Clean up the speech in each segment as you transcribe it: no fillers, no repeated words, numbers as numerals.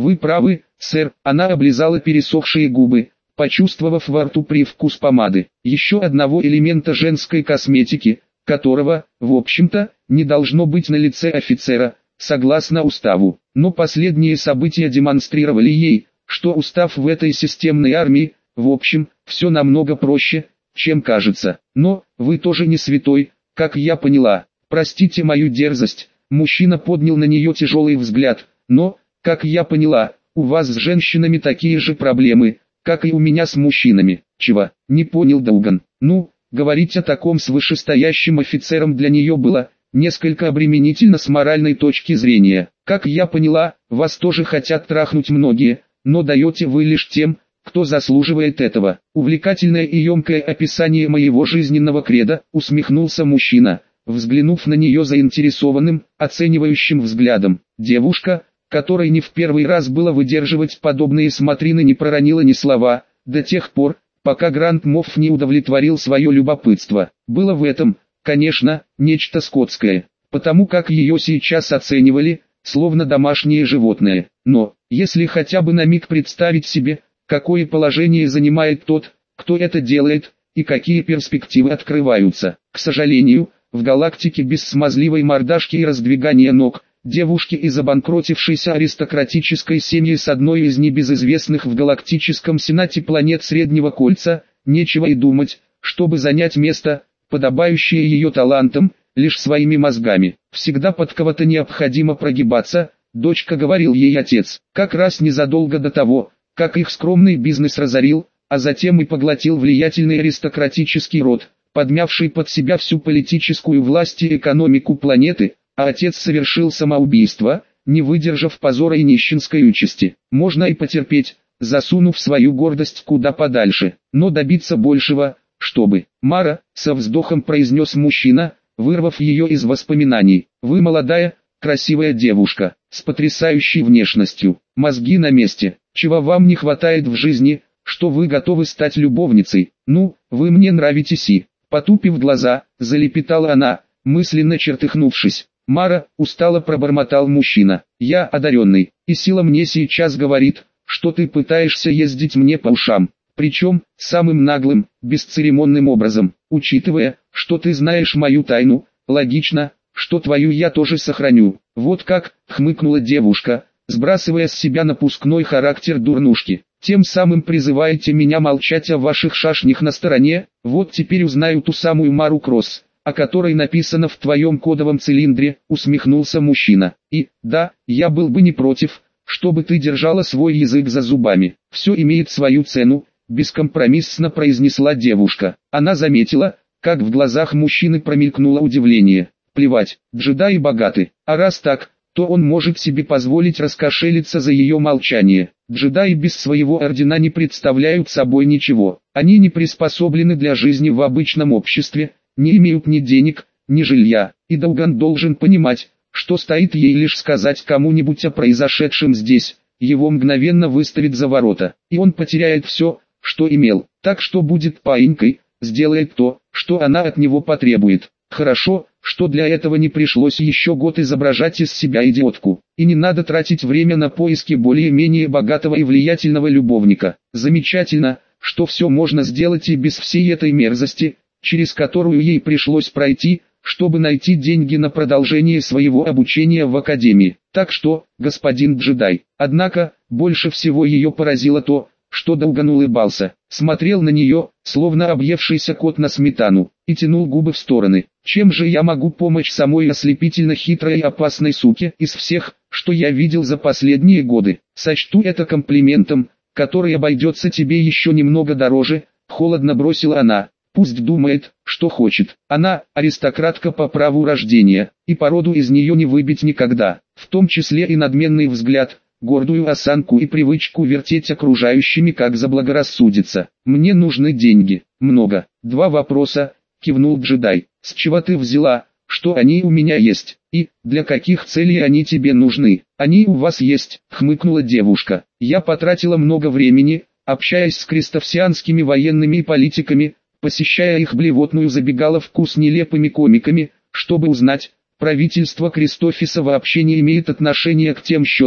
Вы правы, сэр. Она облизала пересохшие губы, почувствовав во рту привкус помады. Еще одного элемента женской косметики, которого, в общем-то, не должно быть на лице офицера, согласно уставу. Но последние события демонстрировали ей, что устав в этой системной армии, в общем, все намного проще, чем кажется. Но, вы тоже не святой, как я поняла. Простите мою дерзость. Мужчина поднял на нее тяжелый взгляд. Но, как я поняла, у вас с женщинами такие же проблемы, как и у меня с мужчинами. Чего? Не понял Дауган. Ну, говорить о таком с вышестоящим офицером для нее было несколько обременительно с моральной точки зрения. Как я поняла, вас тоже хотят трахнуть многие, но даете вы лишь тем, кто заслуживает этого. Увлекательное и емкое описание моего жизненного кредо, усмехнулся мужчина, взглянув на нее заинтересованным, оценивающим взглядом. Девушка, которой не в первый раз было выдерживать подобные смотрины, не проронила ни слова, до тех пор, пока Грант Мофф не удовлетворил свое любопытство. Было в этом, конечно, нечто скотское, потому как ее сейчас оценивали, словно домашнее животное. Но, если хотя бы на миг представить себе, какое положение занимает тот, кто это делает, и какие перспективы открываются. К сожалению, в галактике без смазливой мордашки и раздвигания ног, девушки из обанкротившейся аристократической семьи с одной из небезызвестных в галактическом сенате планет Среднего Кольца, нечего и думать, чтобы занять место, подобающее ее талантам, лишь своими мозгами. Всегда под кого-то необходимо прогибаться, дочка, говорил ей отец, как раз незадолго до того, как их скромный бизнес разорил, а затем и поглотил влиятельный аристократический род, подмявший под себя всю политическую власть и экономику планеты, а отец совершил самоубийство, не выдержав позора и нищенской участи. Можно и потерпеть, засунув свою гордость куда подальше, но добиться большего, чтобы... Мара, со вздохом произнес мужчина, вырвав ее из воспоминаний. Вы молодая, красивая девушка, с потрясающей внешностью, мозги на месте. Чего вам не хватает в жизни, что вы готовы стать любовницей? Ну, вы мне нравитесь и... Потупив глаза, залепетала она, мысленно чертыхнувшись. Мара, устало пробормотал мужчина. Я одаренный, и сила мне сейчас говорит, что ты пытаешься ездить мне по ушам. Причем, самым наглым, бесцеремонным образом. Учитывая, что ты знаешь мою тайну, логично, что твою я тоже сохраню. Вот как, хмыкнула девушка, сбрасывая с себя напускной характер дурнушки. Тем самым призываете меня молчать о ваших шашнях на стороне. Вот теперь узнаю ту самую Мару Кросс, о которой написано в твоем кодовом цилиндре, усмехнулся мужчина. И, да, я был бы не против, чтобы ты держала свой язык за зубами. Все имеет свою цену, бескомпромиссно произнесла девушка. Она заметила, как в глазах мужчины промелькнуло удивление. Плевать, джедаи богаты, а раз так, то он может себе позволить раскошелиться за ее молчание. Джедаи без своего ордена не представляют собой ничего. Они не приспособлены для жизни в обычном обществе, не имеют ни денег, ни жилья. И Дауган должен понимать, что стоит ей лишь сказать кому-нибудь о произошедшем здесь, его мгновенно выставит за ворота, и он потеряет все, что имел. Так что будет паинькой, сделает то, что она от него потребует. Хорошо, что для этого не пришлось еще год изображать из себя идиотку. И не надо тратить время на поиски более-менее богатого и влиятельного любовника. Замечательно, что все можно сделать и без всей этой мерзости, через которую ей пришлось пройти, чтобы найти деньги на продолжение своего обучения в академии. Так что, господин джедай. Однако, больше всего ее поразило то, что Дауган улыбался, смотрел на нее, словно объевшийся кот на сметану, и тянул губы в стороны. Чем же я могу помочь самой ослепительно хитрой и опасной суке из всех, что я видел за последние годы? Сочту это комплиментом, который обойдется тебе еще немного дороже, холодно бросила она. Пусть думает, что хочет. Она аристократка по праву рождения, и породу из нее не выбить никогда, в том числе и надменный взгляд, гордую осанку и привычку вертеть окружающими как заблагорассудится. Мне нужны деньги, много. 2 вопроса, кивнул джедай. С чего ты взяла, что они у меня есть, и для каких целей они тебе нужны? Они у вас есть, хмыкнула девушка. Я потратила много времени, общаясь с крестовсианскими военными и политиками, посещая их блевотную забегаловку с нелепыми комиками, чтобы узнать, правительство Кристофиса вообще не имеет отношения к тем счетам,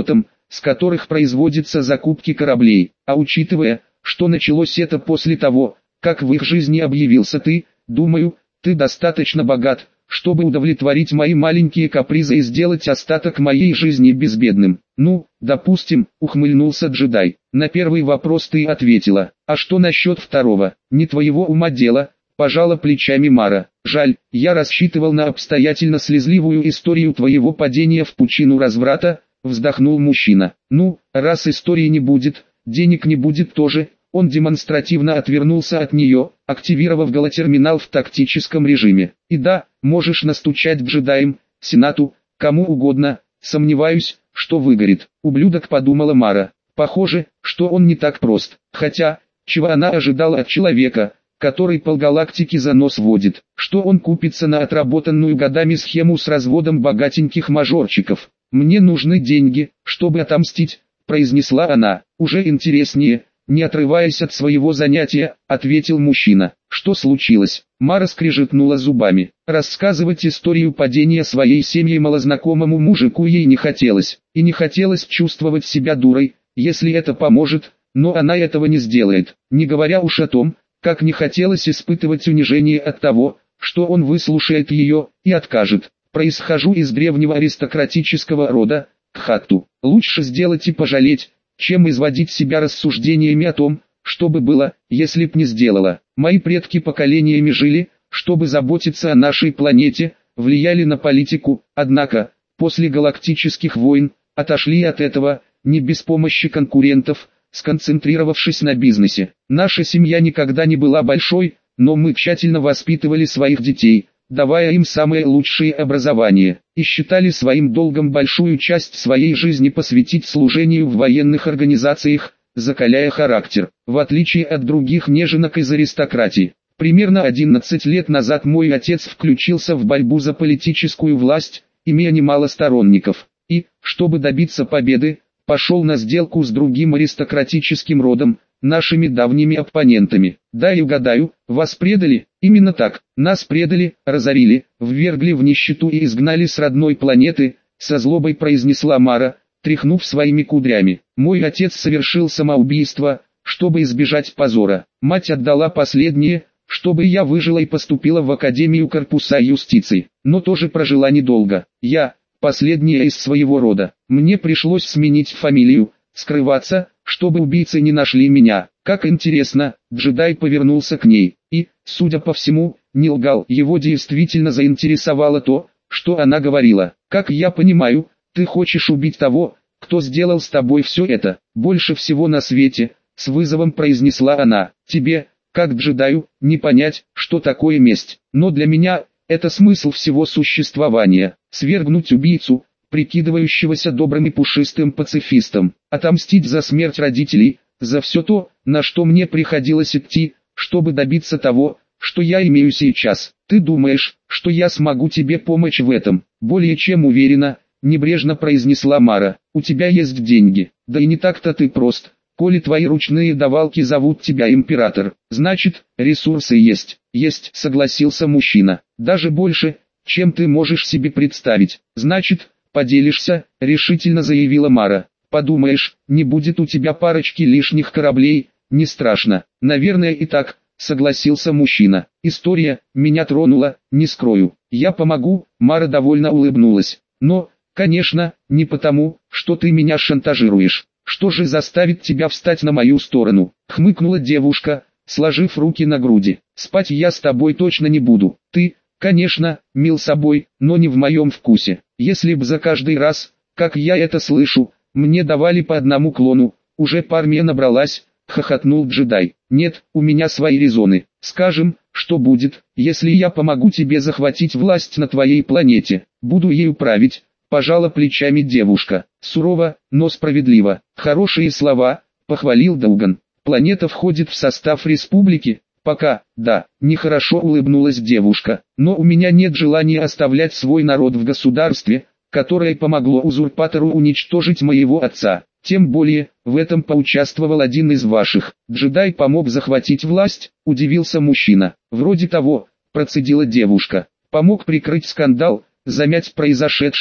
с которых производятся закупки кораблей. А учитывая, что началось это после того, как в их жизни объявился ты, думаю, ты достаточно богат, чтобы удовлетворить мои маленькие капризы и сделать остаток моей жизни безбедным. Ну, допустим, ухмыльнулся джедай. На первый вопрос ты ответила, а что насчет второго? Не твоего ума дело, пожала плечами Мара. Жаль, я рассчитывал на обстоятельно слезливую историю твоего падения в пучину разврата, вздохнул мужчина. Ну, раз истории не будет, денег не будет тоже. Он демонстративно отвернулся от нее, активировав голотерминал в тактическом режиме. И да, можешь настучать джедаям, сенату, кому угодно, сомневаюсь, что выгорит. Ублюдок, подумала Мара. Похоже, что он не так прост. Хотя, чего она ожидала от человека, который полгалактики за нос водит? Что он купится на отработанную годами схему с разводом богатеньких мажорчиков. «Мне нужны деньги, чтобы отомстить», произнесла она. «Уже интереснее». Не отрываясь от своего занятия, ответил мужчина. Что случилось? Мара скрежетнула зубами. Рассказывать историю падения своей семьи малознакомому мужику ей не хотелось. И не хотелось чувствовать себя дурой, если это поможет, но она этого не сделает. Не говоря уж о том, как не хотелось испытывать унижение от того, что он выслушает ее и откажет. Происхожу из древнего аристократического рода, Кхатту. Лучше сделать и пожалеть, чем изводить себя рассуждениями о том, что бы было, если б не сделала. Мои предки поколениями жили, чтобы заботиться о нашей планете, влияли на политику, однако, после галактических войн, отошли от этого, не без помощи конкурентов, сконцентрировавшись на бизнесе. Наша семья никогда не была большой, но мы тщательно воспитывали своих детей, давая им самое лучшее образование, и считали своим долгом большую часть своей жизни посвятить служению в военных организациях, закаляя характер. В отличие от других неженок из аристократии, примерно 11 лет назад мой отец включился в борьбу за политическую власть, имея немало сторонников, и, чтобы добиться победы, пошел на сделку с другим аристократическим родом, нашими давними оппонентами. Да и угадаю, вас предали, именно так, нас предали, разорили, ввергли в нищету и изгнали с родной планеты, со злобой произнесла Мара, тряхнув своими кудрями. Мой отец совершил самоубийство, чтобы избежать позора. Мать отдала последнее, чтобы я выжила и поступила в Академию Корпуса Юстиции, но тоже прожила недолго. Я, последняя из своего рода, мне пришлось сменить фамилию, скрываться, чтобы убийцы не нашли меня. Как интересно, джедай повернулся к ней, и, судя по всему, не лгал. Его действительно заинтересовало то, что она говорила. Как я понимаю, ты хочешь убить того, кто сделал с тобой все это, больше всего на свете, с вызовом произнесла она. Тебе, как джедаю, не понять, что такое месть, но для меня, это смысл всего существования. Свергнуть убийцу, прикидывающегося добрым и пушистым пацифистом, отомстить за смерть родителей, за все то, на что мне приходилось идти, чтобы добиться того, что я имею сейчас. Ты думаешь, что я смогу тебе помочь в этом? Более чем уверена, небрежно произнесла Мара. У тебя есть деньги, да и не так-то ты прост. Коли твои ручные давалки зовут тебя император, значит, ресурсы есть. Есть, согласился мужчина. Даже больше, чем ты можешь себе представить. Значит, поделишься, решительно заявила Мара. Подумаешь, не будет у тебя парочки лишних кораблей, не страшно. Наверное и так, согласился мужчина. История меня тронула, не скрою. Я помогу, Мара довольно улыбнулась. Но, конечно, не потому, что ты меня шантажируешь. Что же заставит тебя встать на мою сторону? Хмыкнула девушка, сложив руки на груди. Спать я с тобой точно не буду. Ты, конечно, мил собой, но не в моем вкусе. Если б за каждый раз, как я это слышу, мне давали по одному клону, уже пармия набралась, хохотнул джедай. Нет, у меня свои резоны. Скажем, что будет, если я помогу тебе захватить власть на твоей планете? Буду ею править. Пожала плечами девушка. Сурово, но справедливо. Хорошие слова, похвалил Дауган. Планета входит в состав республики? Пока, да, нехорошо улыбнулась девушка. Но у меня нет желания оставлять свой народ в государстве, которое помогло узурпатору уничтожить моего отца. Тем более, в этом поучаствовал один из ваших. Джедай помог захватить власть, удивился мужчина. Вроде того, процедила девушка. Помог прикрыть скандал, замять произошедшее,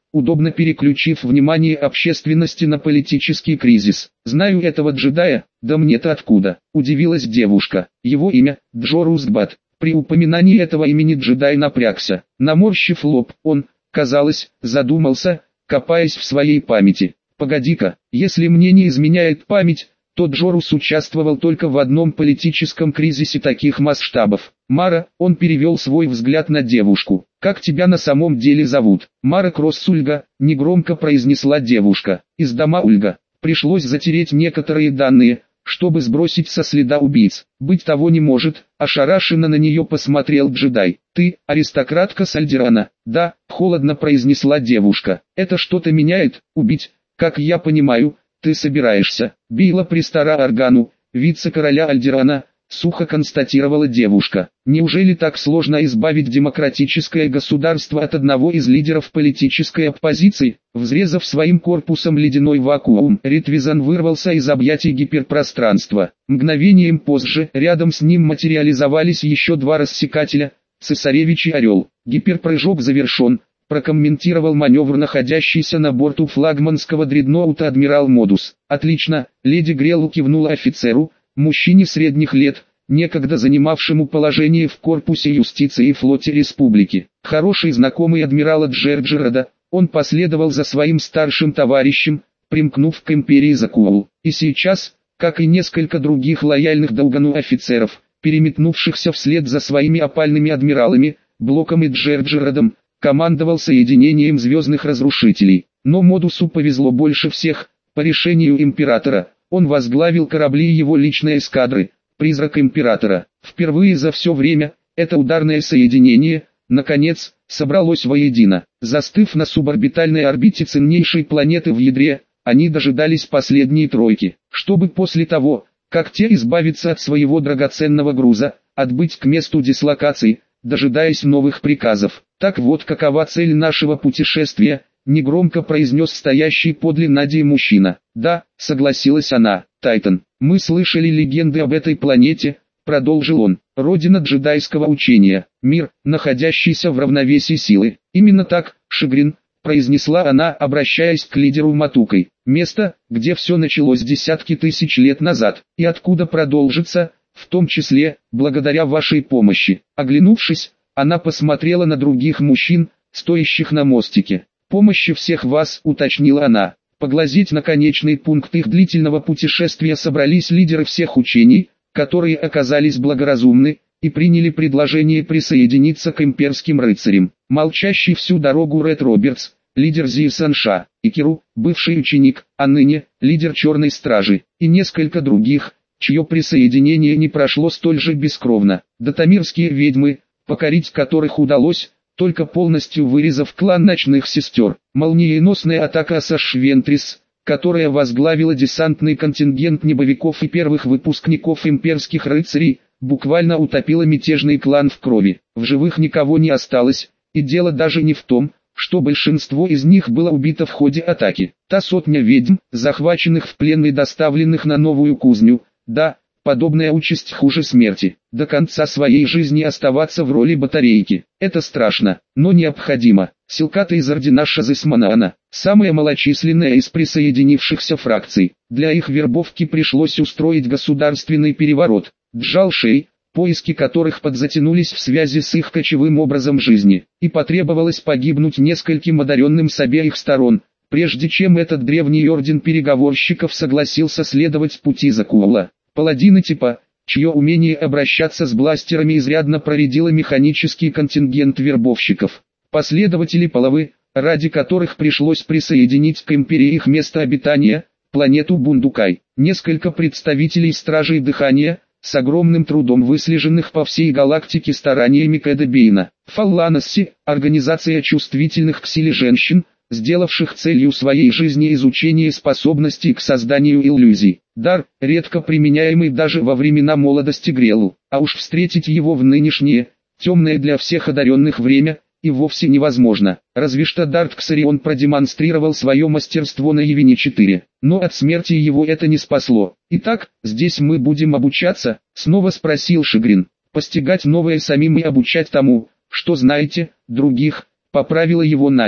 удобно переключив внимание общественности на политический кризис. «Знаю этого джедая, да мне-то откуда?» – удивилась девушка. Его имя – Джо Рустбат. При упоминании этого имени джедай напрягся. Наморщив лоб, он, казалось, задумался, копаясь в своей памяти. «Погоди-ка, если мне не изменяет память, то Джорус участвовал только в одном политическом кризисе таких масштабов. Мара», он перевел свой взгляд на девушку. «Как тебя на самом деле зовут?» «Мара Кроссульга», негромко произнесла девушка. «Из дома Ульга. Пришлось затереть некоторые данные, чтобы сбросить со следа убийц. Быть того не может», ошарашенно на нее посмотрел джедай. «Ты, аристократка с Альдерана?» «Да», холодно произнесла девушка. «Это что-то меняет? Убить, как я понимаю, ты собираешься?» «Бейла Пристара Аргану, вице-короля Альдерана», сухо констатировала девушка. «Неужели так сложно избавить демократическое государство от одного из лидеров политической оппозиции?» Взрезав своим корпусом ледяной вакуум, Ритвизан вырвался из объятий гиперпространства. Мгновением позже, рядом с ним материализовались еще два рассекателя, цесаревич и орел. «Гиперпрыжок завершен», прокомментировал маневр находящийся на борту флагманского дредноута адмирал Модус. «Отлично», леди Грелл кивнула офицеру, мужчине средних лет, некогда занимавшему положение в корпусе юстиции и флоте республики. Хороший знакомый адмирала Джерджерода, он последовал за своим старшим товарищем, примкнув к империи Закуул. И сейчас, как и несколько других лояльных Долгану офицеров, переметнувшихся вслед за своими опальными адмиралами, Блоком и Джерджеродом, командовал соединением звездных разрушителей. Но Модусу повезло больше всех. По решению императора, он возглавил корабли его личной эскадры, призрак императора. Впервые за все время, это ударное соединение, наконец, собралось воедино. Застыв на суборбитальной орбите ценнейшей планеты в ядре, они дожидались последней тройки, чтобы после того, как те избавятся от своего драгоценного груза, отбыть к месту дислокации, дожидаясь новых приказов. «Так вот какова цель нашего путешествия», негромко произнес стоящий подле Надии мужчина. «Да», согласилась она. «Тайтан, мы слышали легенды об этой планете», продолжил он. «Родина джедайского учения, мир, находящийся в равновесии силы». «Именно так, Шигрин», произнесла она, обращаясь к лидеру Матукой. «Место, где все началось десятки тысяч лет назад, и откуда продолжится, в том числе, благодаря вашей помощи». Оглянувшись, она посмотрела на других мужчин, стоящих на мостике. «Помощи всех вас», уточнила она. Поглазеть на конечный пункт их длительного путешествия собрались лидеры всех учений, которые оказались благоразумны, и приняли предложение присоединиться к имперским рыцарям. Молчащий всю дорогу Ред Робертс, лидер Зиесанша, Икеру, бывший ученик, а ныне, лидер Черной Стражи, и несколько других, чье присоединение не прошло столь же бескровно. Датамирские ведьмы, покорить которых удалось, только полностью вырезав клан Ночных Сестер. Молниеносная атака Саш-Вентрис, которая возглавила десантный контингент небовиков и первых выпускников имперских рыцарей, буквально утопила мятежный клан в крови. В живых никого не осталось, и дело даже не в том, что большинство из них было убито в ходе атаки. Та сотня ведьм, захваченных в плен и доставленных на новую кузню, да, подобная участь хуже смерти. До конца своей жизни оставаться в роли батарейки. Это страшно, но необходимо. Силката из ордена Шазысманаана, самая малочисленная из присоединившихся фракций. Для их вербовки пришлось устроить государственный переворот. Джалшей, поиски которых подзатянулись в связи с их кочевым образом жизни. И потребовалось погибнуть нескольким одаренным с обеих сторон, прежде чем этот древний орден переговорщиков согласился следовать пути Закуола. Паладины типа, чье умение обращаться с бластерами изрядно проредило механический контингент вербовщиков. Последователи Палавы, ради которых пришлось присоединить к империи их место обитания, планету Бундукай. Несколько представителей Стражей Дыхания, с огромным трудом выслеженных по всей галактике стараниями Кэда Бейна. Фалланасси, организация чувствительных к силе женщин, сделавших целью своей жизни изучение способностей к созданию иллюзий. Дар, редко применяемый даже во времена молодости Грелу, а уж встретить его в нынешнее, темное для всех одаренных время, и вовсе невозможно. Разве что Дарт Ксарион продемонстрировал свое мастерство на Явине-4, но от смерти его это не спасло. «Итак, здесь мы будем обучаться?» — снова спросил Шигрин. «Постигать новое самим и обучать тому, что знаете, других», — поправила его Надя.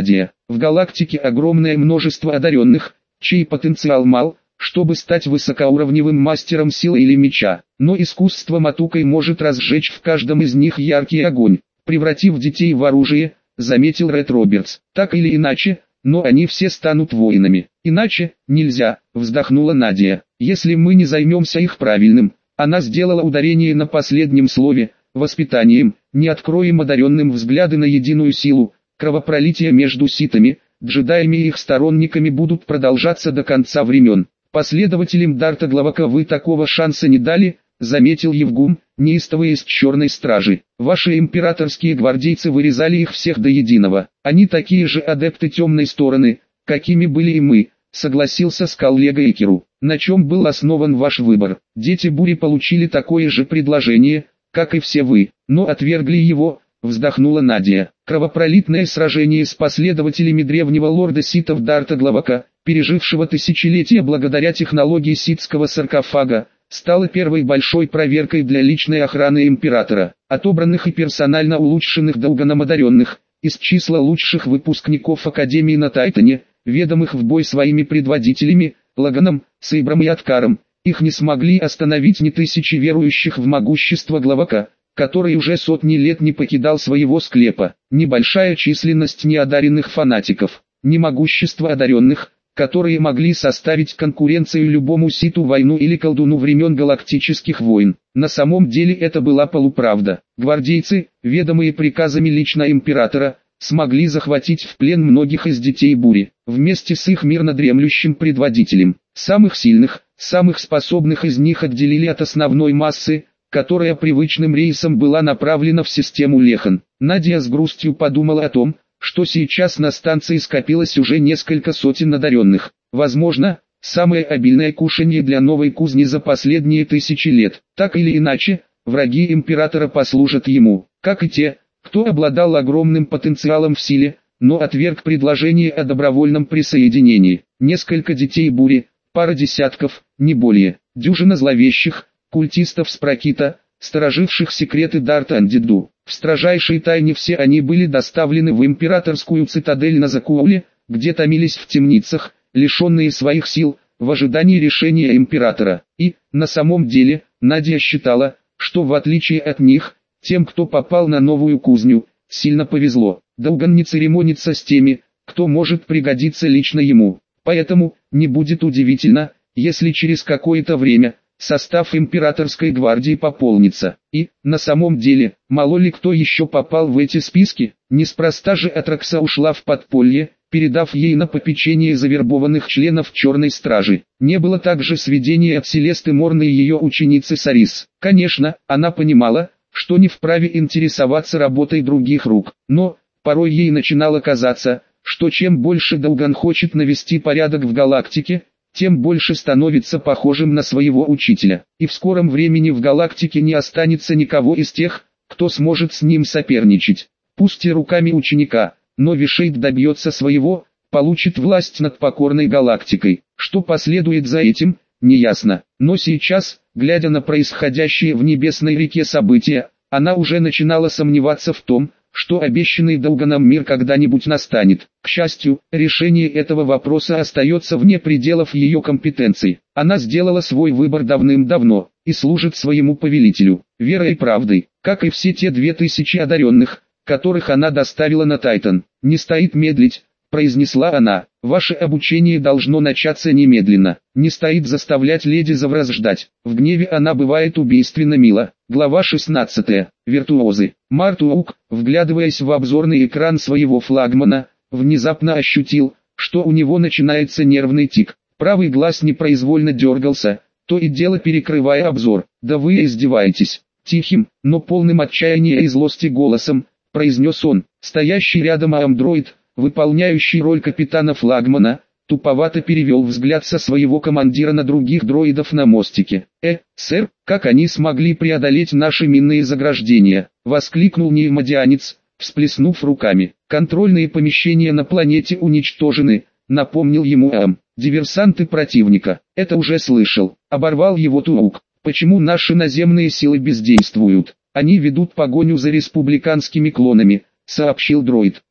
В галактике огромное множество одаренных, чей потенциал мал, чтобы стать высокоуровневым мастером силы или меча. Но искусство Матукой может разжечь в каждом из них яркий огонь, превратив детей в оружие, заметил Ред Робертс. Так или иначе, но они все станут воинами. Иначе, нельзя, вздохнула Надя. Если мы не займемся их правильным, она сделала ударение на последнем слове, воспитанием, не откроем одаренным взгляды на единую силу, кровопролитие между ситами, джедаями и их сторонниками будут продолжаться до конца времен. Последователям Дарта Главака вы такого шанса не дали, заметил Евгум, неистовые из Черной Стражи. Ваши императорские гвардейцы вырезали их всех до единого. Они такие же адепты темной стороны, какими были и мы, согласился с коллегой Икеру. На чем был основан ваш выбор? Дети Бури получили такое же предложение, как и все вы, но отвергли его, вздохнула Надя. Кровопролитное сражение с последователями древнего лорда ситов Дарта Главака, пережившего тысячелетия благодаря технологии ситского саркофага, стало первой большой проверкой для личной охраны императора. Отобранных и персонально улучшенных долганом одаренных, из числа лучших выпускников Академии на Тайтоне, ведомых в бой своими предводителями, Лаганом, Сейбром и Аткаром, их не смогли остановить ни тысячи верующих в могущество Главака, который уже сотни лет не покидал своего склепа, ни большая численность неодаренных фанатиков, ни могущество одаренных, которые могли составить конкуренцию любому ситу войну или колдуну времен галактических войн. На самом деле это была полуправда. Гвардейцы, ведомые приказами лично императора, смогли захватить в плен многих из детей Бури, вместе с их мирно дремлющим предводителем. Самых сильных, самых способных из них отделили от основной массы, которая привычным рейсом была направлена в систему Лехан. Надя с грустью подумала о том, что сейчас на станции скопилось уже несколько сотен одаренных. Возможно, самое обильное кушанье для новой кузни за последние тысячи лет. Так или иначе, враги императора послужат ему, как и те, кто обладал огромным потенциалом в силе, но отверг предложение о добровольном присоединении. Несколько детей Бури, пара десятков, не более, дюжина зловещих, культистов Спракита, стороживших секреты Дарта Андиду. В строжайшей тайне все они были доставлены в императорскую цитадель на Закууле, где томились в темницах, лишенные своих сил, в ожидании решения императора. И, на самом деле, Надя считала, что в отличие от них, тем, кто попал на новую кузню, сильно повезло. Долган не церемонится с теми, кто может пригодиться лично ему. Поэтому, не будет удивительно, если через какое-то время, состав императорской гвардии пополнится. И, на самом деле, мало ли кто еще попал в эти списки. Неспроста же Атракса ушла в подполье, передав ей на попечение завербованных членов Черной Стражи. Не было также сведений от Селесты Морны и ее ученицы Сарис. Конечно, она понимала, что не вправе интересоваться работой других рук, но, порой ей начинало казаться, что чем больше Долган хочет навести порядок в галактике, тем больше становится похожим на своего учителя. И в скором времени в галактике не останется никого из тех, кто сможет с ним соперничать. Пусть и руками ученика, но Вишейд добьется своего, получит власть над покорной галактикой. Что последует за этим, неясно. Но сейчас, глядя на происходящие в Небесной реке события, она уже начинала сомневаться в том, что обещанный Долганом мир когда-нибудь настанет. К счастью, решение этого вопроса остается вне пределов ее компетенций. Она сделала свой выбор давным-давно, и служит своему повелителю, верой и правдой, как и все те 2000 одаренных, которых она доставила на Тайтон. «Не стоит медлить», — произнесла она, — «ваше обучение должно начаться немедленно. Не стоит заставлять леди Завраз ждать. В гневе она бывает убийственно мила». Глава 16. Виртуозы. Мартуук, вглядываясь в обзорный экран своего флагмана, внезапно ощутил, что у него начинается нервный тик. Правый глаз непроизвольно дергался, то и дело перекрывая обзор. «Да вы издеваетесь!» Тихим, но полным отчаяния и злости голосом, произнес он. Стоящий рядом андроид, выполняющий роль капитана флагмана, туповато перевел взгляд со своего командира на других дроидов на мостике. Сэр, как они смогли преодолеть наши минные заграждения?» — воскликнул неймодианец, всплеснув руками. «Контрольные помещения на планете уничтожены», — напомнил ему «Диверсанты противника». «Это уже слышал», — оборвал его Туук. «Почему наши наземные силы бездействуют? Они ведут погоню за республиканскими клонами», — сообщил дроид.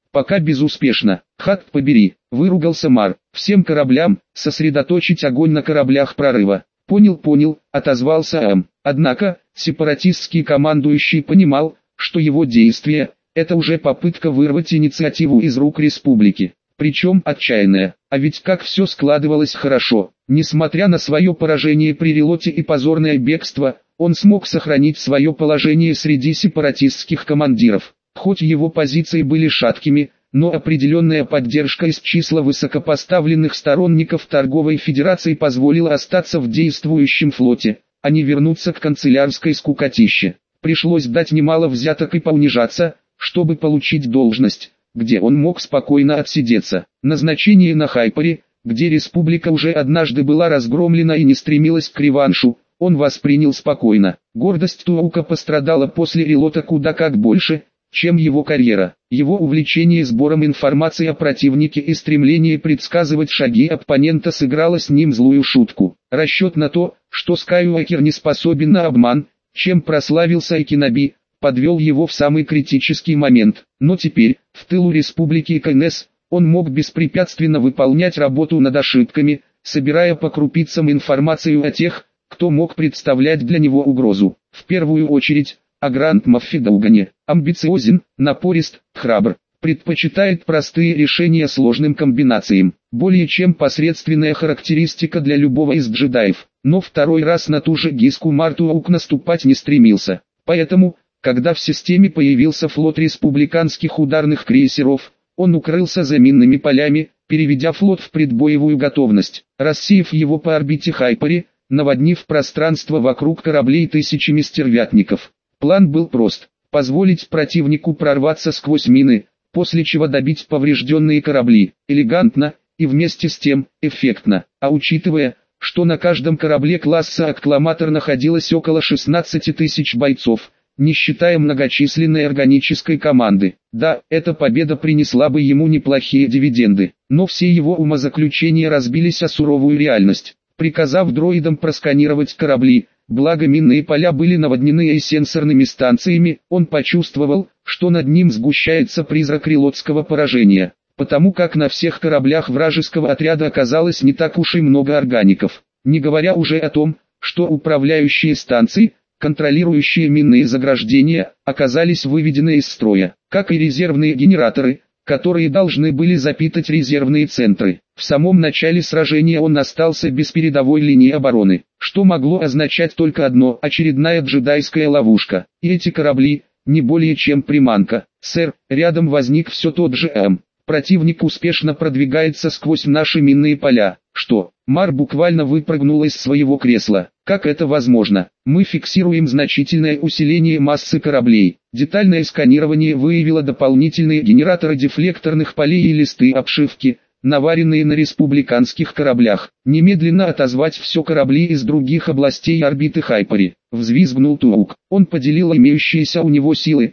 Пока безуспешно. Хат побери, выругался Мар. Всем кораблям, сосредоточить огонь на кораблях прорыва. Понял, отозвался М. Однако, сепаратистский командующий понимал, что его действия – это уже попытка вырвать инициативу из рук республики. Причем отчаянная. А ведь как все складывалось хорошо. Несмотря на свое поражение при Релоте и позорное бегство, он смог сохранить свое положение среди сепаратистских командиров. Хоть его позиции были шаткими, но определенная поддержка из числа высокопоставленных сторонников торговой федерации позволила остаться в действующем флоте, а не вернуться к канцелярской скукотище. Пришлось дать немало взяток и поунижаться, чтобы получить должность, где он мог спокойно отсидеться. Назначение на Хайпере, где республика уже однажды была разгромлена и не стремилась к реваншу, он воспринял спокойно. Гордость Туаука пострадала после Релота куда как больше, чем его карьера. Его увлечение сбором информации о противнике и стремление предсказывать шаги оппонента сыграло с ним злую шутку. Расчет на то, что Скайуокер не способен на обман, чем прославился Экиноби, подвел его в самый критический момент. Но теперь, в тылу республики КНС, он мог беспрепятственно выполнять работу над ошибками, собирая по крупицам информацию о тех, кто мог представлять для него угрозу. В первую очередь, о Гранд Моффе Даугане. Амбициозен, напорист, храбр. Предпочитает простые решения сложным комбинациям. Более чем посредственная характеристика для любого из джедаев. Но второй раз на ту же Гиску Мар Туаук наступать не стремился. Поэтому, когда в системе появился флот республиканских ударных крейсеров, он укрылся за минными полями, переведя флот в предбоевую готовность, рассеяв его по орбите Хайпере, наводнив пространство вокруг кораблей тысячами стервятников. План был прост – позволить противнику прорваться сквозь мины, после чего добить поврежденные корабли, элегантно и вместе с тем эффектно. А учитывая, что на каждом корабле класса «Аккламатор» находилось около 16 тысяч бойцов, не считая многочисленной органической команды. Да, эта победа принесла бы ему неплохие дивиденды, но все его умозаключения разбились о суровую реальность. Приказав дроидам просканировать корабли, благо минные поля были наводнены и сенсорными станциями, он почувствовал, что над ним сгущается призрак релотского поражения, потому как на всех кораблях вражеского отряда оказалось не так уж и много органиков, не говоря уже о том, что управляющие станции, контролирующие минные заграждения, оказались выведены из строя, как и резервные генераторы, которые должны были запитать резервные центры. В самом начале сражения он остался без передовой линии обороны, что могло означать только одно – очередная джедайская ловушка. И эти корабли, не более чем приманка. «Сэр, рядом возник все тот же М. Противник успешно продвигается сквозь наши минные поля». «Что?» Мар буквально выпрыгнул из своего кресла. «Как это возможно? Мы фиксируем значительное усиление массы кораблей. Детальное сканирование выявило дополнительные генераторы дефлекторных полей и листы обшивки, наваренные на республиканских кораблях. Немедленно отозвать все корабли из других областей орбиты Хайпери», — взвизгнул Туаук. Он поделил имеющиеся у него силы,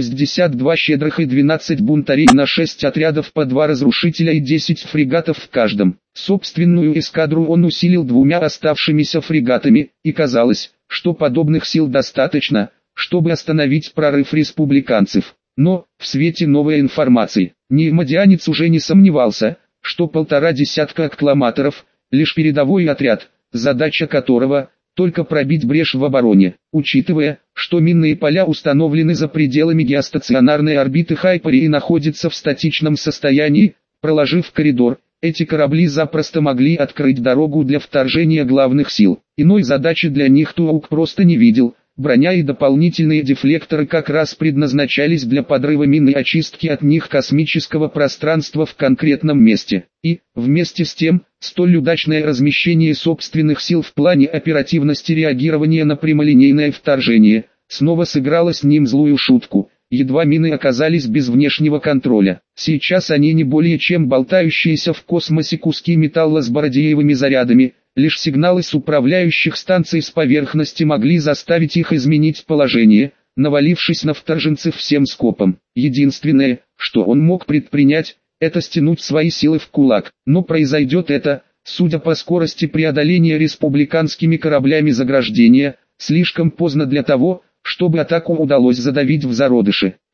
62 щедрых и 12 бунтарей на 6 отрядов по 2 разрушителя и 10 фрегатов в каждом. Собственную эскадру он усилил 2 оставшимися фрегатами, и казалось, что подобных сил достаточно, чтобы остановить прорыв республиканцев. Но, в свете новой информации, Неймодианец уже не сомневался, что 1,5 десятка аккламаторов – лишь передовой отряд, задача которого – только пробить брешь в обороне. Учитывая, что минные поля установлены за пределами геостационарной орбиты Хайпери и находятся в статичном состоянии, проложив коридор, эти корабли запросто могли открыть дорогу для вторжения главных сил. Иной задачи для них Туаук просто не видел. Броня и дополнительные дефлекторы как раз предназначались для подрыва мин и очистки от них космического пространства в конкретном месте. И, вместе с тем, столь удачное размещение собственных сил в плане оперативности реагирования на прямолинейное вторжение, снова сыграло с ним злую шутку. Едва мины оказались без внешнего контроля. Сейчас они не более чем болтающиеся в космосе куски металла с бородеевыми зарядами. Лишь сигналы с управляющих станций с поверхности могли заставить их изменить положение, навалившись на вторженцев всем скопом. Единственное, что он мог предпринять, это стянуть свои силы в кулак. Но произойдет это, судя по скорости преодоления республиканскими кораблями заграждения, слишком поздно для того, чтобы атаку удалось задавить в зародыше.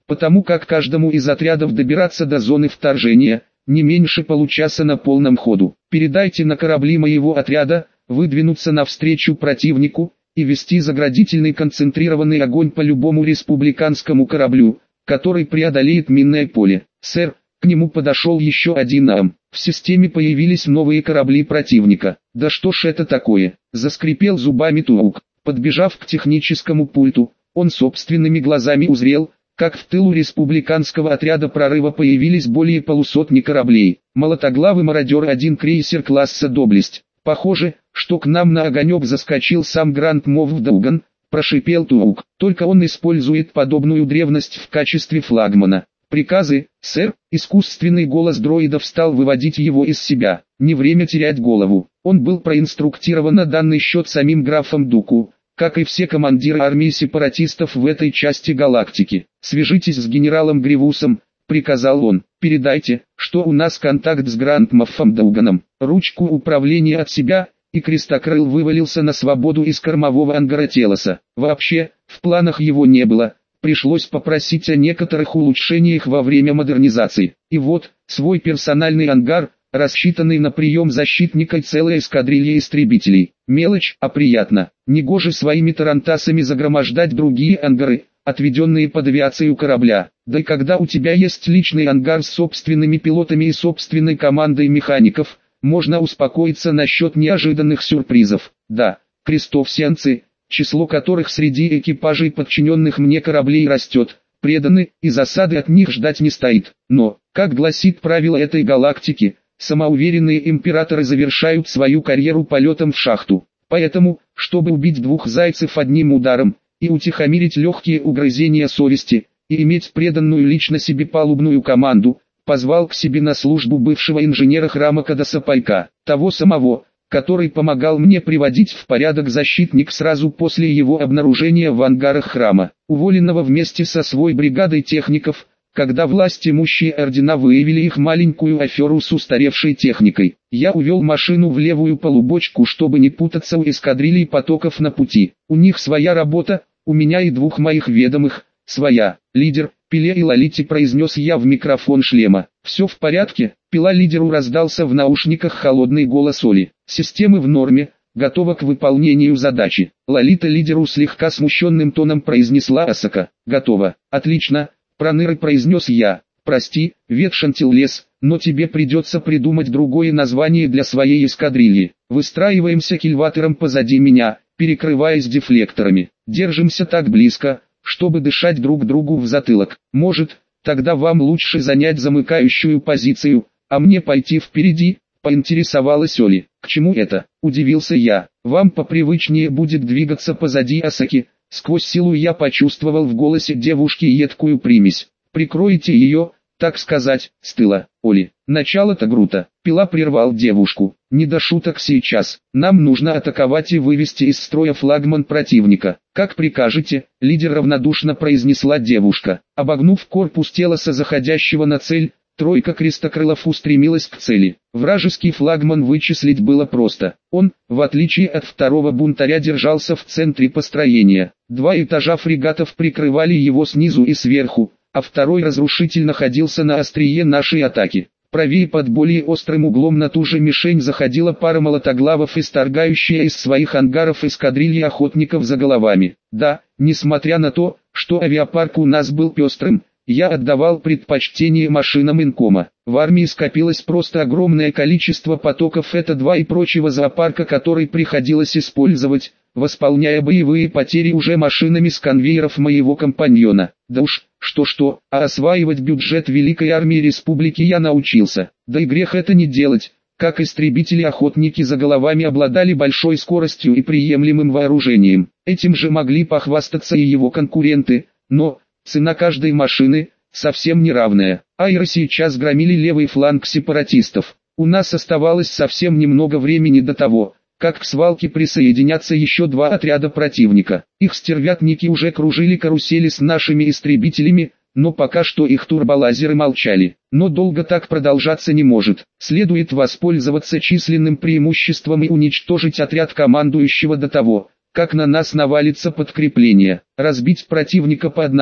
потому как каждому из отрядов добираться до зоны вторжения, не меньше получаса на полном ходу. Передайте на корабли моего отряда, выдвинуться навстречу противнику, и вести заградительный концентрированный огонь по любому республиканскому кораблю, который преодолеет минное поле. Сэр, к нему подошел еще один АМ. В системе появились новые корабли противника. Да что ж это такое? Заскрипел зубами Туаук. Подбежав к техническому пульту, он собственными глазами узрел, как в тылу республиканского отряда прорыва появились более полусотни кораблей. Молотоглавый мародер, один крейсер класса «Доблесть». Похоже, что к нам на огонек заскочил сам Гранд Мов Дауган, прошипел Туаук. Только он использует подобную древность в качестве флагмана. Приказы, сэр. Искусственный голос дроида стал выводить его из себя. Не время терять голову. Он был проинструктирован на данный счет самим графом Дуку, как и все командиры армии сепаратистов в этой части галактики. «Свяжитесь с генералом Гривусом», — приказал он. «Передайте, что у нас контакт с Гранд Моффом Дауганом». Ручку управления от себя, и Крестокрыл вывалился на свободу из кормового ангара Телоса. Вообще, в планах его не было. Пришлось попросить о некоторых улучшениях во время модернизации. И вот, свой персональный ангар, рассчитанный на прием защитника и целая эскадрилья истребителей. Мелочь, а приятно. Негоже своими тарантасами загромождать другие ангары, отведенные под авиацию корабля. Да и когда у тебя есть личный ангар с собственными пилотами и собственной командой механиков, можно успокоиться насчет неожиданных сюрпризов. Да, крестовсианцы, число которых среди экипажей подчиненных мне кораблей растет, преданы, и засады от них ждать не стоит. Но, как гласит правило этой галактики, самоуверенные императоры завершают свою карьеру полетом в шахту. Поэтому, чтобы убить двух зайцев одним ударом, и утихомирить легкие угрызения совести, и иметь преданную лично себе палубную команду, позвал к себе на службу бывшего инженера храма Кадаса Пайка, того самого, который помогал мне приводить в порядок защитник сразу после его обнаружения в ангарах храма, уволенного вместе со своей бригадой техников, когда власть имущие ордена выявили их маленькую аферу с устаревшей техникой. Я увел машину в левую полубочку, чтобы не путаться у эскадрилий потоков на пути. У них своя работа, у меня и двух моих ведомых, своя. Лидер, Пиле и Лолите, произнес я в микрофон шлема. Все в порядке? Пила лидеру раздался в наушниках холодный голос Оли. Системы в норме, готова к выполнению задачи. Лолита лидеру слегка смущенным тоном произнесла Асака. Готово. Отлично, проныры, произнес я. Прости, Ветшантиллес, но тебе придется придумать другое название для своей эскадрильи. Выстраиваемся кильватором позади меня, перекрываясь дефлекторами. Держимся так близко, чтобы дышать друг другу в затылок. Может, тогда вам лучше занять замыкающую позицию, а мне пойти впереди, поинтересовалась Оли. К чему это? Удивился я. Вам попривычнее будет двигаться позади Асаки. Сквозь силу я почувствовал в голосе девушки едкую примесь. Прикройте ее, так сказать, с тыла. Оли, начало-то круто. Пила прервал девушку. Не до шуток сейчас. Нам нужно атаковать и вывести из строя флагман противника. Как прикажете, лидер равнодушно произнесла девушка. Обогнув корпус Телоса, заходящего на цель, тройка крестокрылов устремилась к цели. Вражеский флагман вычислить было просто. Он, в отличие от второго бунтаря, держался в центре построения. Два этажа фрегатов прикрывали его снизу и сверху, а второй разрушитель находился на острие нашей атаки. Правее под более острым углом на ту же мишень заходила пара молотоглавов, исторгающая из своих ангаров эскадрильи охотников за головами. Да, несмотря на то, что авиапарк у нас был пестрым, я отдавал предпочтение машинам инкома. В армии скопилось просто огромное количество потоков Эта-2 и прочего зоопарка, который приходилось использовать, восполняя боевые потери уже машинами с конвейеров моего компаньона. Да уж, что-что, а осваивать бюджет Великой Армии Республики я научился. Да и грех это не делать. Как истребители-охотники за головами обладали большой скоростью и приемлемым вооружением. Этим же могли похвастаться и его конкуренты, но цена каждой машины совсем неравная. Айры сейчас громили левый фланг сепаратистов. У нас оставалось совсем немного времени до того, как к свалке присоединятся еще два отряда противника. Их стервятники уже кружили карусели с нашими истребителями, но пока что их турболазеры молчали. Но долго так продолжаться не может. Следует воспользоваться численным преимуществом и уничтожить отряд командующего до того, как на нас навалится подкрепление. Разбить противника по одному,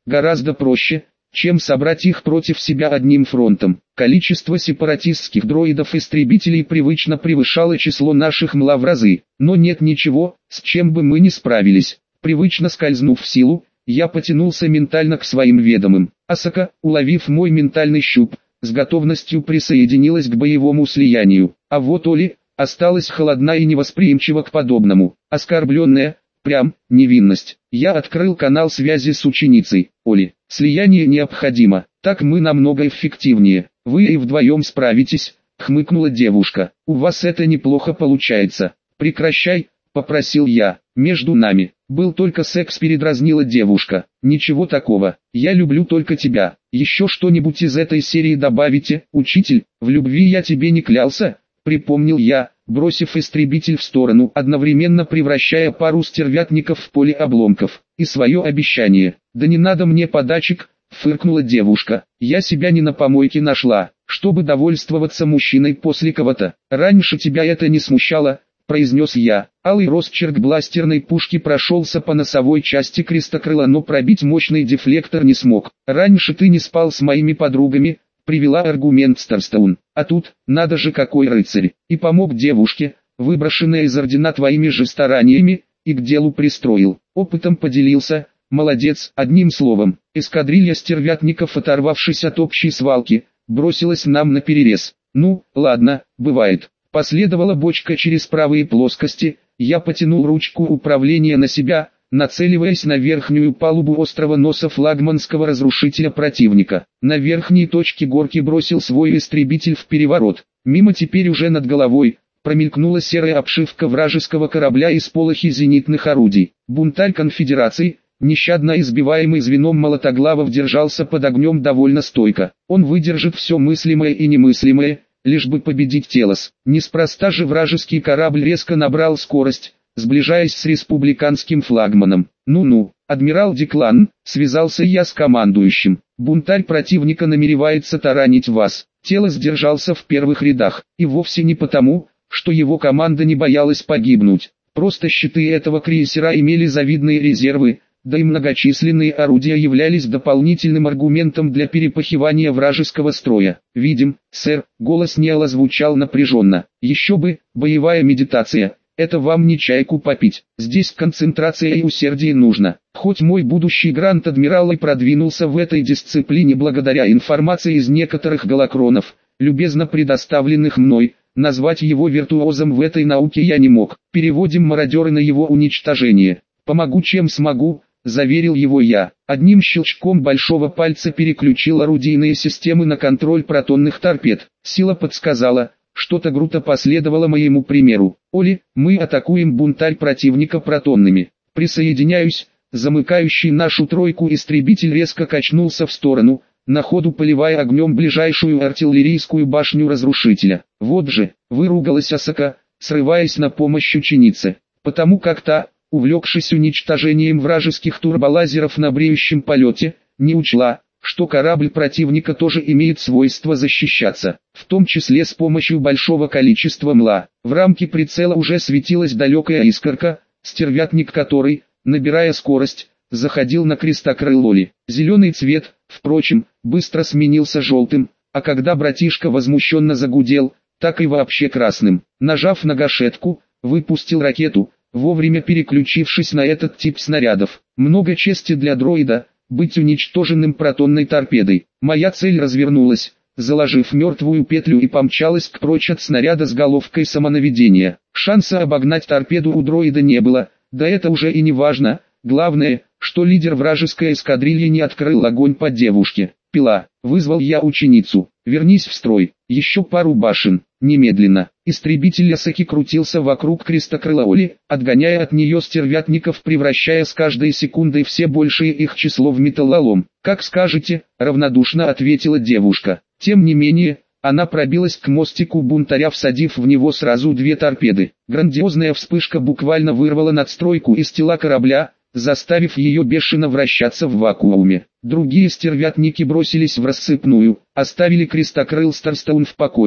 гораздо проще, чем собрать их против себя одним фронтом. Количество сепаратистских дроидов-истребителей привычно превышало число наших мла в разы, но нет ничего, с чем бы мы не справились. Привычно скользнув в силу, я потянулся ментально к своим ведомым. Асака, уловив мой ментальный щуп, с готовностью присоединилась к боевому слиянию. А вот Оли осталась холодна и невосприимчива к подобному. Оскорбленная, прям, невинность. Я открыл канал связи с ученицей. Оли, слияние необходимо, так мы намного эффективнее. Вы и вдвоем справитесь, хмыкнула девушка. У вас это неплохо получается. Прекращай, попросил я. Между нами был только секс, передразнила девушка. Ничего такого, я люблю только тебя. Еще что-нибудь из этой серии добавите, учитель? В любви я тебе не клялся, припомнил я, бросив истребитель в сторону, одновременно превращая пару стервятников в поле обломков. И свое обещание. Да не надо мне подачек, фыркнула девушка. Я себя не на помойке нашла, чтобы довольствоваться мужчиной после кого-то. Раньше тебя это не смущало, произнес я. Алый росчерк бластерной пушки прошелся по носовой части крестокрыла, но пробить мощный дефлектор не смог. Раньше ты не спал с моими подругами, привела аргумент Старстоун. А тут, надо же, какой рыцарь, и помог девушке, выброшенной из ордена твоими же стараниями, и к делу пристроил. Опытом поделился, молодец. Одним словом, эскадрилья стервятников, оторвавшись от общей свалки, бросилась нам наперерез. Ну, ладно, бывает. Последовала бочка через правые плоскости, я потянул ручку управления на себя, нацеливаясь на верхнюю палубу острого носа флагманского разрушителя противника. На верхней точке горки бросил свой истребитель в переворот. Мимо теперь уже над головой промелькнула серая обшивка вражеского корабля из полохи зенитных орудий. Бунтарь конфедерации, нещадно избиваемый звеном молотоглавов, держался под огнем довольно стойко. Он выдержит все мыслимое и немыслимое, лишь бы победить Телос. Неспроста же вражеский корабль резко набрал скорость, сближаясь с республиканским флагманом. «Ну-ну, адмирал Деклан», — связался я с командующим. «Бунтарь противника намеревается таранить вас». Телос держался в первых рядах, и вовсе не потому, что его команда не боялась погибнуть. Просто щиты этого крейсера имели завидные резервы, да и многочисленные орудия являлись дополнительным аргументом для перепахивания вражеского строя. «Видим, сэр», — голос Ниала звучал напряженно. «Еще бы, боевая медитация, это вам не чайку попить, здесь концентрация и усердие нужно». Хоть мой будущий гранд-адмирал и продвинулся в этой дисциплине благодаря информации из некоторых голокронов, любезно предоставленных мной, назвать его виртуозом в этой науке я не мог. Переводим мародеры на его уничтожение. «Помогу чем смогу», — заверил его я. Одним щелчком большого пальца переключил орудийные системы на контроль протонных торпед. Сила подсказала, что-то Грута последовало моему примеру. «Оли, мы атакуем бунтарь противника протонными». «Присоединяюсь». Замыкающий нашу тройку истребитель резко качнулся в сторону, на ходу поливая огнем ближайшую артиллерийскую башню разрушителя. «Вот же», — выругалась Асака, срываясь на помощь ученице, потому как та, увлекшись уничтожением вражеских турболазеров на бреющем полете, не учла, что корабль противника тоже имеет свойство защищаться, в том числе с помощью большого количества мла. В рамке прицела уже светилась далекая искорка, стервятник который, набирая скорость, заходил на крестокрыл Оли. Зеленый цвет, впрочем, быстро сменился желтым, а когда братишка возмущенно загудел, так и вообще красным. Нажав на гашетку, выпустил ракету, вовремя переключившись на этот тип снарядов. Много чести для дроида, быть уничтоженным протонной торпедой. Моя цель развернулась, заложив мертвую петлю, и помчалась прочь от снаряда с головкой самонаведения. Шанса обогнать торпеду у дроида не было, да это уже и не важно. Главное, что лидер вражеской эскадрильи не открыл огонь по девушке. «Пила», — вызвал я ученицу, — «вернись в строй, еще пару башен, немедленно». Истребитель Асаки крутился вокруг крестокрыла Оли, отгоняя от нее стервятников, превращая с каждой секундой все большее их число в металлолом. «Как скажете», — равнодушно ответила девушка. Тем не менее, она пробилась к мостику бунтаря, всадив в него сразу две торпеды. Грандиозная вспышка буквально вырвала надстройку из тела корабля, заставив ее бешено вращаться в вакууме. Другие стервятники бросились в рассыпную, оставили крестокрыл Старстоун в покое,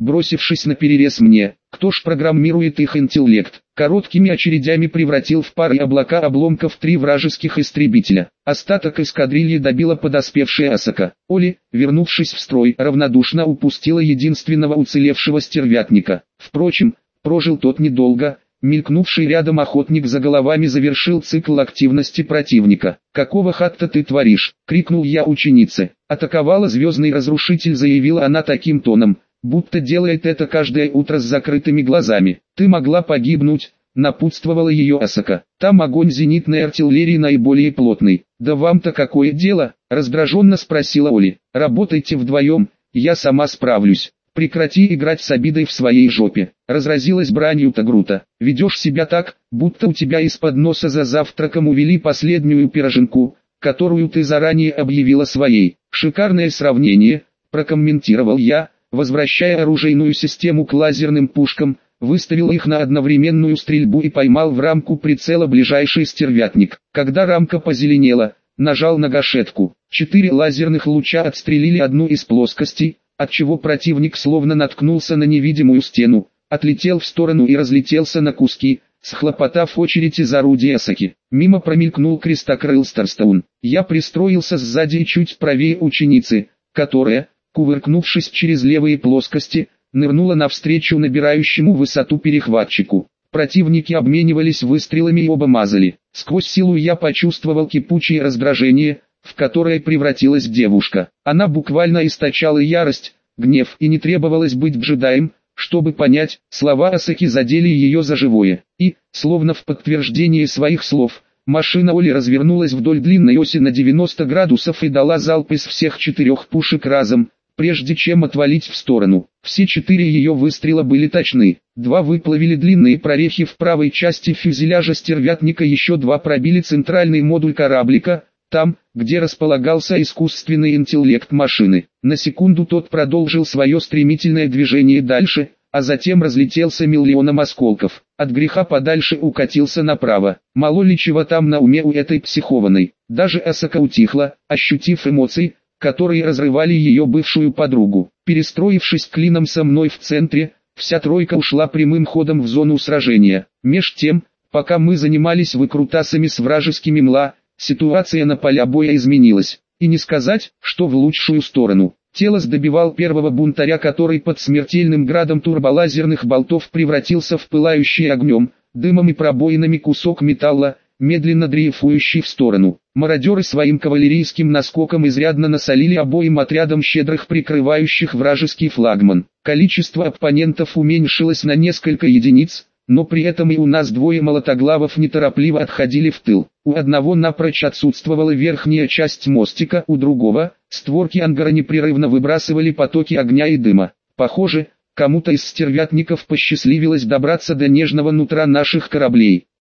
бросившись на перерез мне. Кто ж программирует их интеллект? Короткими очередями превратил в пары облака обломков 3 вражеских истребителя. Остаток эскадрильи добила подоспевшая Асака. Оли, вернувшись в строй, равнодушно упустила единственного уцелевшего стервятника. Впрочем, прожил тот недолго. Мелькнувший рядом охотник за головами завершил цикл активности противника. «Какого хатта ты творишь?» — крикнул я ученице. «Атаковала звездный разрушитель», — заявила она таким тоном, будто делает это каждое утро с закрытыми глазами. «Ты могла погибнуть», — напутствовала ее Асака. «Там огонь зенитной артиллерии наиболее плотный». «Да вам-то какое дело?» — раздраженно спросила Оли. «Работайте вдвоем, я сама справлюсь». «Прекрати играть с обидой в своей жопе», — разразилась бранью Тагрута. «Ведешь себя так, будто у тебя из-под носа за завтраком увели последнюю пироженку, которую ты заранее объявила своей». «Шикарное сравнение», — прокомментировал я, возвращая оружейную систему к лазерным пушкам, выставил их на одновременную стрельбу и поймал в рамку прицела ближайший стервятник. Когда рамка позеленела, нажал на гашетку. 4 лазерных луча отстрелили одну из плоскостей, отчего противник словно наткнулся на невидимую стену, отлетел в сторону и разлетелся на куски, схлопотав очередь из орудия Асаки. Мимо промелькнул крестокрыл Старстоун. Я пристроился сзади и чуть правее ученицы, которая, кувыркнувшись через левые плоскости, нырнула навстречу набирающему высоту перехватчику. Противники обменивались выстрелами и оба мазали. Сквозь силу я почувствовал кипучее раздражение, в которое превратилась девушка. Она буквально источала ярость, гнев, и не требовалось быть джедаем, чтобы понять, слова Асаки задели ее за живое. И, словно в подтверждение своих слов, машина Оли развернулась вдоль длинной оси на 90 градусов и дала залп из всех 4 пушек разом, прежде чем отвалить в сторону. Все 4 ее выстрела были точны. 2 выплавили длинные прорехи в правой части фюзеляжа стервятника, еще 2 пробили центральный модуль кораблика, там, где располагался искусственный интеллект машины. На секунду тот продолжил свое стремительное движение дальше, а затем разлетелся миллионом осколков. От греха подальше укатился направо. Мало ли чего там на уме у этой психованной. Даже Асака утихла, ощутив эмоции, которые разрывали ее бывшую подругу. Перестроившись клином со мной в центре, вся тройка ушла прямым ходом в зону сражения. Меж тем, пока мы занимались выкрутасами с вражескими МЛА, ситуация на поле боя изменилась, и не сказать, что в лучшую сторону. Телос добивал первого бунтаря, который под смертельным градом турболазерных болтов превратился в пылающий огнем, дымом и пробоинами кусок металла, медленно дрейфующий в сторону. Мародеры своим кавалерийским наскоком изрядно насолили обоим отрядам щедрых прикрывающих вражеский флагман. Количество оппонентов уменьшилось на несколько единиц, но при этом и у нас 2 молотоглавов неторопливо отходили в тыл. У одного напрочь отсутствовала верхняя часть мостика, у другого — створки ангара непрерывно выбрасывали потоки огня и дыма. Похоже, кому-то из стервятников посчастливилось добраться до нежного нутра наших кораблей.